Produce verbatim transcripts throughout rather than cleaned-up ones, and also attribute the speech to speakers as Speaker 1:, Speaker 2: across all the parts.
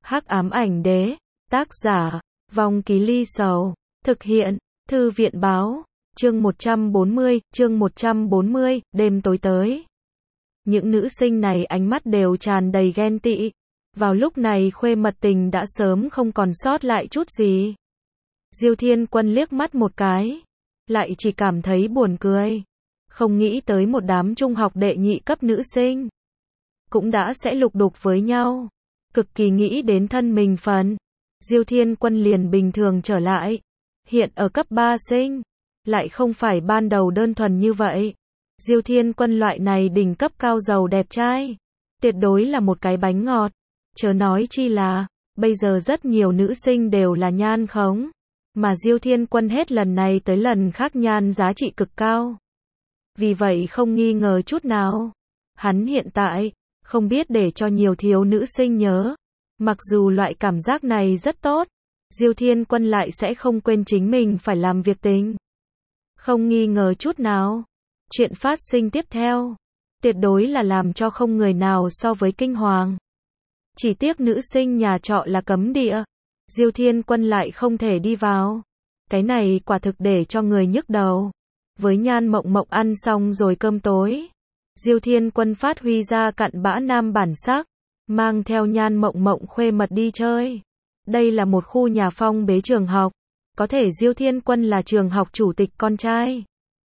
Speaker 1: Hắc ám ảnh đế, tác giả, Vong Ký Ly Sầu, thực hiện, Thư viện báo, chương một trăm bốn mươi, chương một trăm bốn mươi, đêm tối tới. Những nữ sinh này ánh mắt đều tràn đầy ghen tị. Vào lúc này Khuê Mật Tình đã sớm không còn sót lại chút gì. Diêu Thiên Quân liếc mắt một cái, lại chỉ cảm thấy buồn cười. Không nghĩ tới một đám trung học đệ nhị cấp nữ sinh cũng đã sẽ lục đục với nhau. Cực kỳ nghĩ đến thân mình phần. Diêu Thiên Quân liền bình thường trở lại. Hiện ở cấp ba sinh, lại không phải ban đầu đơn thuần như vậy. Diêu Thiên Quân loại này đỉnh cấp cao giàu đẹp trai, tuyệt đối là một cái bánh ngọt. Chớ nói chi là, bây giờ rất nhiều nữ sinh đều là nhan khống. Mà Diêu Thiên Quân hết lần này tới lần khác nhan giá trị cực cao. Vì vậy không nghi ngờ chút nào. Hắn hiện tại, không biết để cho nhiều thiếu nữ sinh nhớ. Mặc dù loại cảm giác này rất tốt, Diêu Thiên Quân lại sẽ không quên chính mình phải làm việc tình. Không nghi ngờ chút nào. Chuyện phát sinh tiếp theo, tuyệt đối là làm cho không người nào so với kinh hoàng. Chỉ tiếc nữ sinh nhà trọ là cấm địa. Diêu Thiên Quân lại không thể đi vào. Cái này quả thực để cho người nhức đầu. Với Nhan Mộng Mộng ăn xong rồi cơm tối, Diêu Thiên Quân phát huy ra cặn bã nam bản sắc, mang theo Nhan Mộng Mộng Khuê Mật đi chơi. Đây là một khu nhà phong bế trường học. Có thể Diêu Thiên Quân là trường học chủ tịch con trai.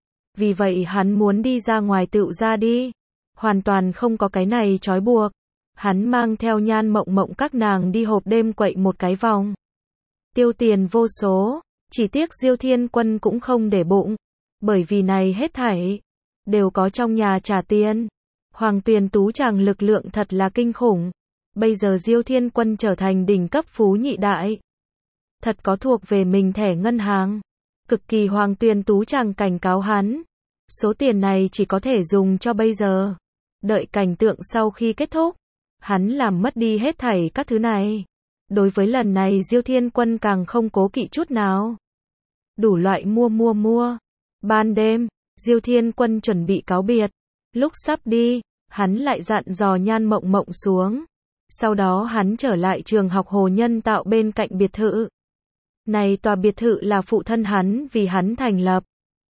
Speaker 1: Vì vậy hắn muốn đi ra ngoài tựu ra đi. Hoàn toàn không có cái này trói buộc. Hắn mang theo Nhan Mộng Mộng các nàng đi hộp đêm quậy một cái vòng. Tiêu tiền vô số. Chỉ tiếc Diêu Thiên Quân cũng không để bụng. Bởi vì này hết thảy đều có trong nhà trả tiền. Hoàng Tuyền Tú chàng lực lượng thật là kinh khủng. Bây giờ Diêu Thiên Quân trở thành đỉnh cấp phú nhị đại. Thật có thuộc về mình thẻ ngân hàng. Cực kỳ Hoàng Tuyền Tú chàng cảnh cáo hắn. Số tiền này chỉ có thể dùng cho bây giờ. Đợi cảnh tượng sau khi kết thúc, hắn làm mất đi hết thảy các thứ này. Đối với lần này Diêu Thiên Quân càng không cố kỵ chút nào. Đủ loại mua mua mua. Ban đêm, Diêu Thiên Quân chuẩn bị cáo biệt. Lúc sắp đi, hắn lại dặn dò Nhan Mộng Mộng xuống. Sau đó hắn trở lại trường học Hồ Nhân Tạo bên cạnh biệt thự. Này tòa biệt thự là phụ thân hắn vì hắn thành lập.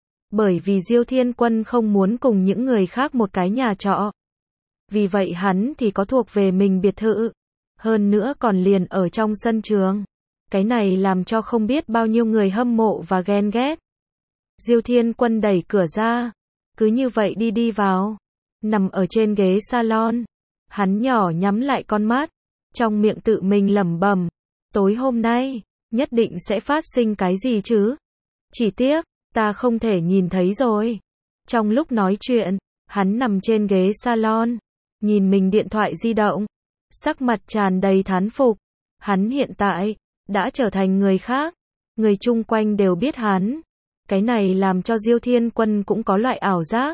Speaker 1: Bởi vì Diêu Thiên Quân không muốn cùng những người khác một cái nhà trọ. Vì vậy hắn thì có thuộc về mình biệt thự. Hơn nữa còn liền ở trong sân trường. Cái này làm cho không biết bao nhiêu người hâm mộ và ghen ghét. Diêu Thiên Quân đẩy cửa ra. Cứ như vậy đi đi vào. Nằm ở trên ghế salon. Hắn nhỏ nhắm lại con mắt. Trong miệng tự mình lẩm bẩm. Tối hôm nay, nhất định sẽ phát sinh cái gì chứ? Chỉ tiếc, ta không thể nhìn thấy rồi. Trong lúc nói chuyện, hắn nằm trên ghế salon. Nhìn mình điện thoại di động. Sắc mặt tràn đầy thán phục. Hắn hiện tại, đã trở thành người khác. Người chung quanh đều biết hắn. Cái này làm cho Diêu Thiên Quân cũng có loại ảo giác.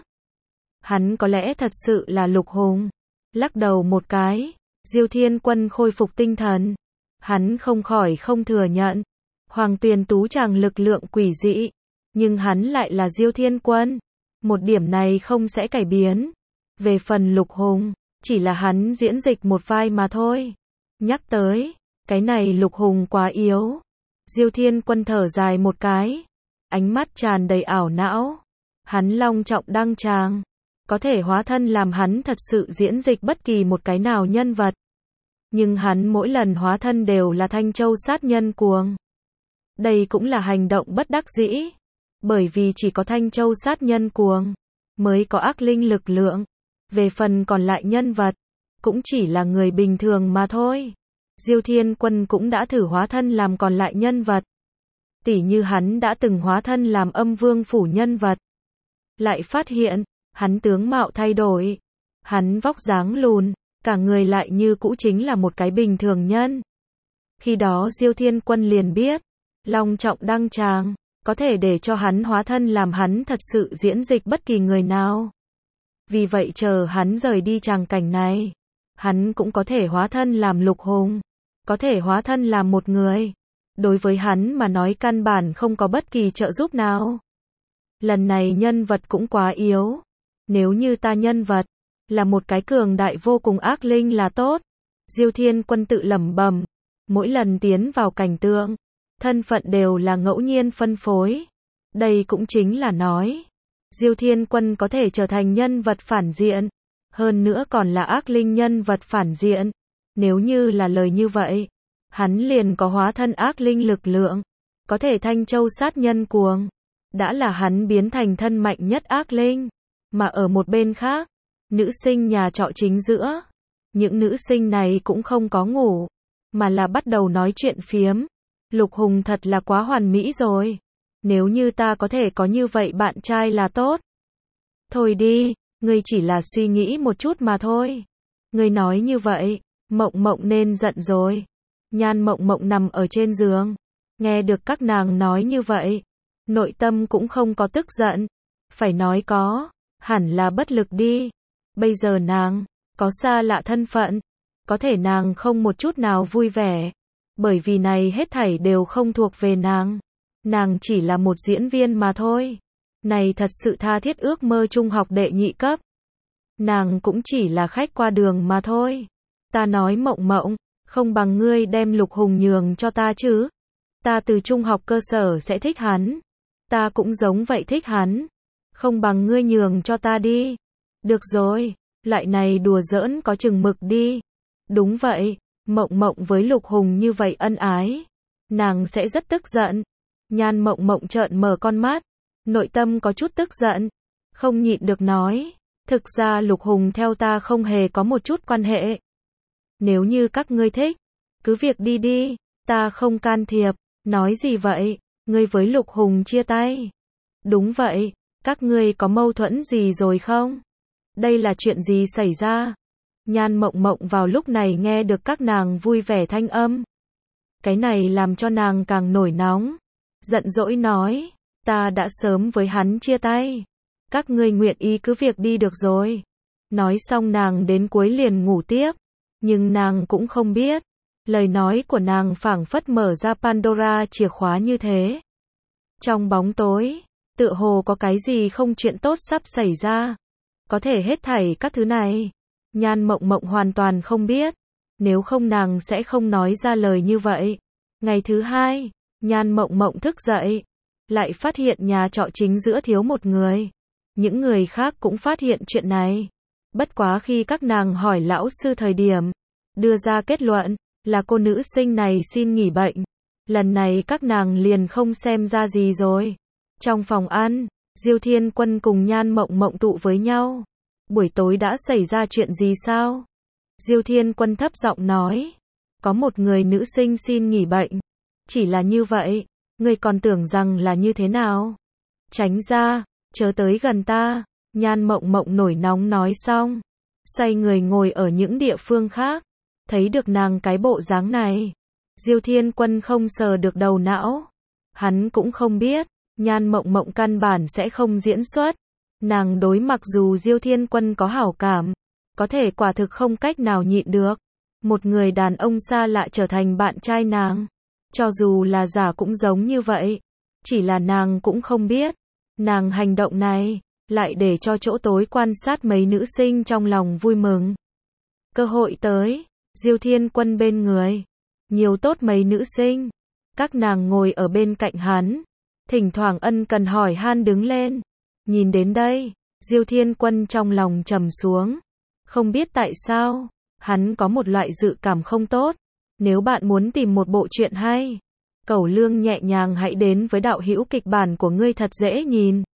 Speaker 1: Hắn có lẽ thật sự là Lục Hùng. Lắc đầu một cái, Diêu Thiên Quân khôi phục tinh thần. Hắn không khỏi không thừa nhận. Hoàng Tuyền Tú chàng lực lượng quỷ dị. Nhưng hắn lại là Diêu Thiên Quân. Một điểm này không sẽ cải biến. Về phần Lục Hùng, chỉ là hắn diễn dịch một vai mà thôi. Nhắc tới, cái này Lục Hùng quá yếu. Diêu Thiên Quân thở dài một cái. Ánh mắt tràn đầy ảo não. Hắn long trọng đăng tràng. Có thể hóa thân làm hắn thật sự diễn dịch bất kỳ một cái nào nhân vật. Nhưng hắn mỗi lần hóa thân đều là Thanh Châu sát nhân cuồng. Đây cũng là hành động bất đắc dĩ. Bởi vì chỉ có Thanh Châu sát nhân cuồng mới có ác linh lực lượng. Về phần còn lại nhân vật, cũng chỉ là người bình thường mà thôi. Diêu Thiên Quân cũng đã thử hóa thân làm còn lại nhân vật. Tỉ như hắn đã từng hóa thân làm Âm Vương phủ nhân vật. Lại phát hiện, hắn tướng mạo thay đổi. Hắn vóc dáng lùn, cả người lại như cũ chính là một cái bình thường nhân. Khi đó Diêu Thiên Quân liền biết, long trọng đăng tràng, có thể để cho hắn hóa thân làm hắn thật sự diễn dịch bất kỳ người nào. Vì vậy chờ hắn rời đi tràng cảnh này, hắn cũng có thể hóa thân làm Lục Hùng, có thể hóa thân làm một người. Đối với hắn mà nói căn bản không có bất kỳ trợ giúp nào. Lần này nhân vật cũng quá yếu. Nếu như ta nhân vật là một cái cường đại vô cùng ác linh là tốt. Diêu Thiên Quân tự lẩm bẩm, Mỗi lần tiến vào cảnh tượng, thân phận đều là ngẫu nhiên phân phối. Đây cũng chính là nói, Diêu Thiên Quân có thể trở thành nhân vật phản diện, hơn nữa còn là ác linh nhân vật phản diện. Nếu như là lời như vậy, hắn liền có hóa thân ác linh lực lượng, có thể thanh châu sát nhân cuồng. Đã là hắn biến thành thân mạnh nhất ác linh. Mà ở một bên khác, nữ sinh nhà trọ chính giữa, những nữ sinh này cũng không có ngủ, mà là bắt đầu nói chuyện phiếm. Lục Hùng thật là quá hoàn mỹ rồi. Nếu như ta có thể có như vậy bạn trai là tốt. Thôi đi, ngươi chỉ là suy nghĩ một chút mà thôi. Ngươi nói như vậy, Mộng Mộng nên giận rồi. Nhan Mộng Mộng nằm ở trên giường, nghe được các nàng nói như vậy, nội tâm cũng không có tức giận, phải nói có, hẳn là bất lực đi. Bây giờ nàng có xa lạ thân phận, có thể nàng không một chút nào vui vẻ, bởi vì này hết thảy đều không thuộc về nàng. Nàng chỉ là một diễn viên mà thôi. Này thật sự tha thiết ước mơ trung học đệ nhị cấp. Nàng cũng chỉ là khách qua đường mà thôi. Ta nói Mộng Mộng, không bằng ngươi đem Lục Hùng nhường cho ta chứ. Ta từ trung học cơ sở sẽ thích hắn. Ta cũng giống vậy thích hắn. Không bằng ngươi nhường cho ta đi. Được rồi, loại này đùa giỡn có chừng mực đi. Đúng vậy, Mộng Mộng với Lục Hùng như vậy ân ái, nàng sẽ rất tức giận. Nhan Mộng Mộng trợn mở con mắt, nội tâm có chút tức giận, không nhịn được nói, thực ra Lục Hùng theo ta không hề có một chút quan hệ. Nếu như các ngươi thích, cứ việc đi đi, ta không can thiệp. Nói gì vậy, ngươi với Lục Hùng chia tay? Đúng vậy, các ngươi có mâu thuẫn gì rồi không? Đây là chuyện gì xảy ra? Nhan Mộng Mộng vào lúc này nghe được các nàng vui vẻ thanh âm. Cái này làm cho nàng càng nổi nóng. Giận dỗi nói, ta đã sớm với hắn chia tay. Các ngươi nguyện ý cứ việc đi được rồi. Nói xong nàng đến cuối liền ngủ tiếp. Nhưng nàng cũng không biết, lời nói của nàng phảng phất mở ra Pandora chìa khóa như thế. Trong bóng tối, tựa hồ có cái gì không chuyện tốt sắp xảy ra. Có thể hết thảy các thứ này, Nhan Mộng Mộng hoàn toàn không biết. Nếu không nàng sẽ không nói ra lời như vậy. Ngày thứ hai, Nhan Mộng Mộng thức dậy, lại phát hiện nhà trọ chính giữa thiếu một người. Những người khác cũng phát hiện chuyện này. Bất quá khi các nàng hỏi lão sư thời điểm, đưa ra kết luận là cô nữ sinh này xin nghỉ bệnh. Lần này các nàng liền không xem ra gì rồi. Trong phòng ăn, Diêu Thiên Quân cùng Nhan Mộng Mộng tụ với nhau. Buổi tối đã xảy ra chuyện gì sao? Diêu Thiên Quân thấp giọng nói, có một người nữ sinh xin nghỉ bệnh. Chỉ là như vậy, ngươi còn tưởng rằng là như thế nào? Tránh ra, chớ tới gần ta. Nhan Mộng Mộng nổi nóng nói xong, xoay người ngồi ở những địa phương khác. Thấy được nàng cái bộ dáng này, Diêu Thiên Quân không sờ được đầu não. Hắn cũng không biết, Nhan Mộng Mộng căn bản sẽ không diễn xuất. Nàng đối mặc dù Diêu Thiên Quân có hảo cảm, có thể quả thực không cách nào nhịn được. Một người đàn ông xa lạ trở thành bạn trai nàng. Cho dù là giả cũng giống như vậy. Chỉ là nàng cũng không biết. Nàng hành động này, lại để cho chỗ tối quan sát mấy nữ sinh trong lòng vui mừng. Cơ hội tới, Diêu Thiên Quân bên người. Nhiều tốt mấy nữ sinh. Các nàng ngồi ở bên cạnh hắn. Thỉnh thoảng ân cần hỏi han đứng lên. Nhìn đến đây, Diêu Thiên Quân trong lòng trầm xuống. Không biết tại sao, hắn có một loại dự cảm không tốt. Nếu bạn muốn tìm một bộ truyện hay, Cẩu Lương nhẹ nhàng hãy đến với đạo hữu kịch bản của ngươi thật dễ nhìn.